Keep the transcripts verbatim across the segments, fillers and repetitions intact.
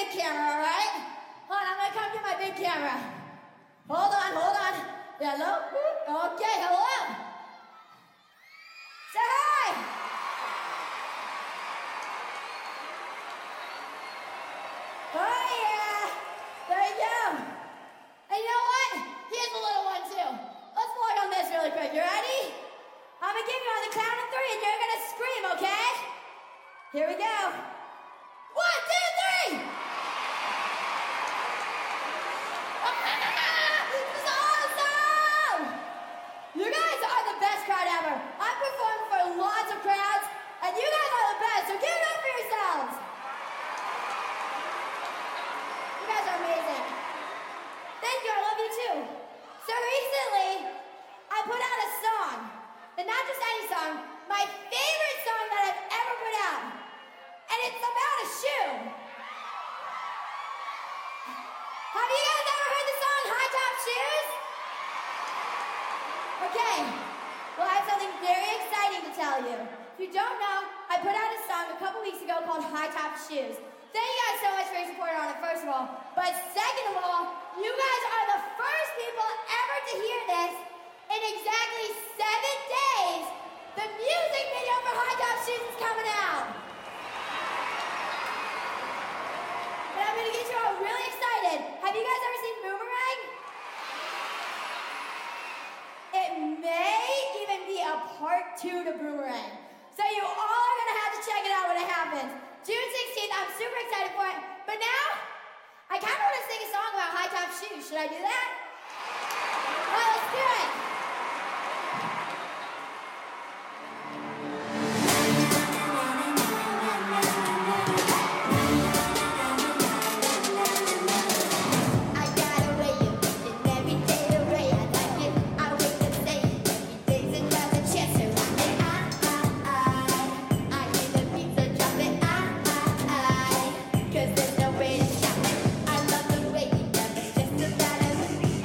big camera, all right? Hold on, I'm gonna come get my big camera. Hold on, hold on. Hello? Okay, hello. Say hi. Oh yeah, there you go. And you know what? Here's a little one too. Let's vlog on this really quick. You ready? I'm gonna give you on the count of three and you're gonna scream, okay? Here we go. One, two, three! This is awesome! You guys are the best crowd ever. I performed for lots of crowds, and you guys are the best, so give it up for yourselves. You guys are amazing. Thank you, I love you too. So recently, I put out a song, and not just any song, my favorite song that I've ever put out. And it's about a shoe. Have you guys ever heard the song High Top Shoes? Okay, well I have something very exciting to tell you. If you don't know, I put out a song a couple weeks ago called High Top Shoes. Thank you guys so much for your support on it, first of all. But second of all, you guys are the first people ever to hear this in exactly seven days. The music video for High Top Shoes is coming out. And I'm gonna get you all really excited. Have you guys ever seen Boomerang? It may even be a part two to Boomerang. So you all are gonna have to check it out when it happens. June sixteenth, I'm super excited for it. But now, I kinda wanna sing a song about high top shoes. Should I do that? All right, let's do it. Cause there's no way to stop it. I love the way you love it, just about everything.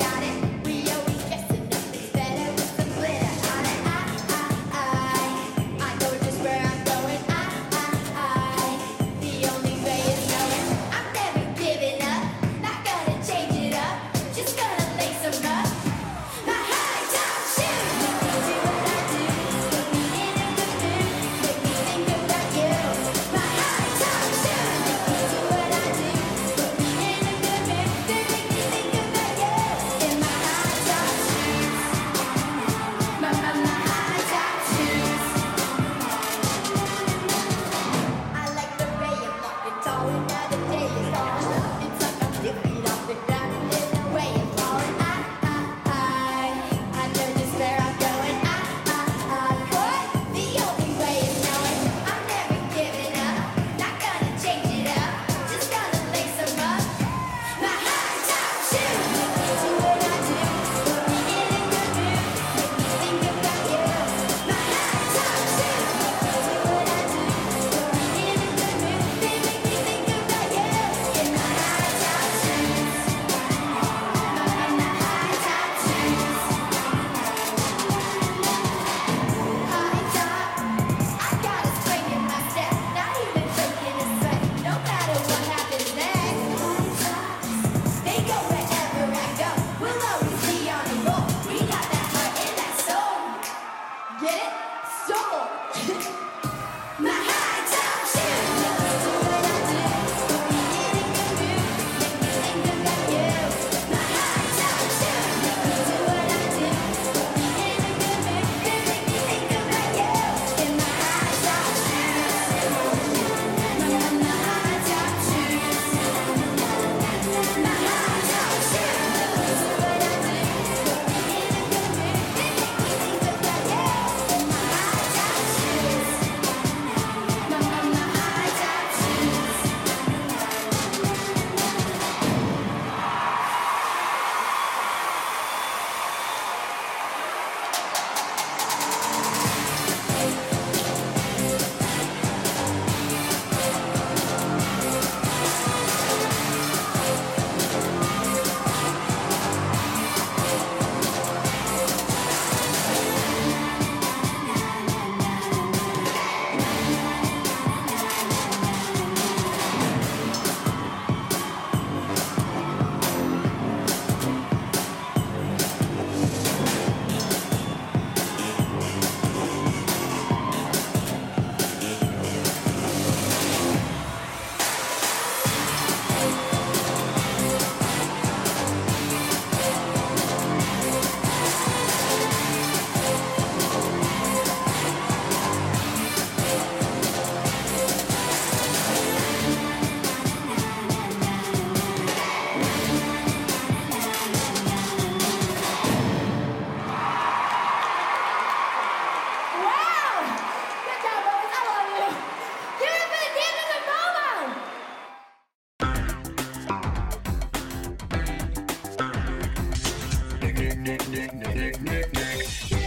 Nick, Nick, Nick, Nick, Nick, Nick.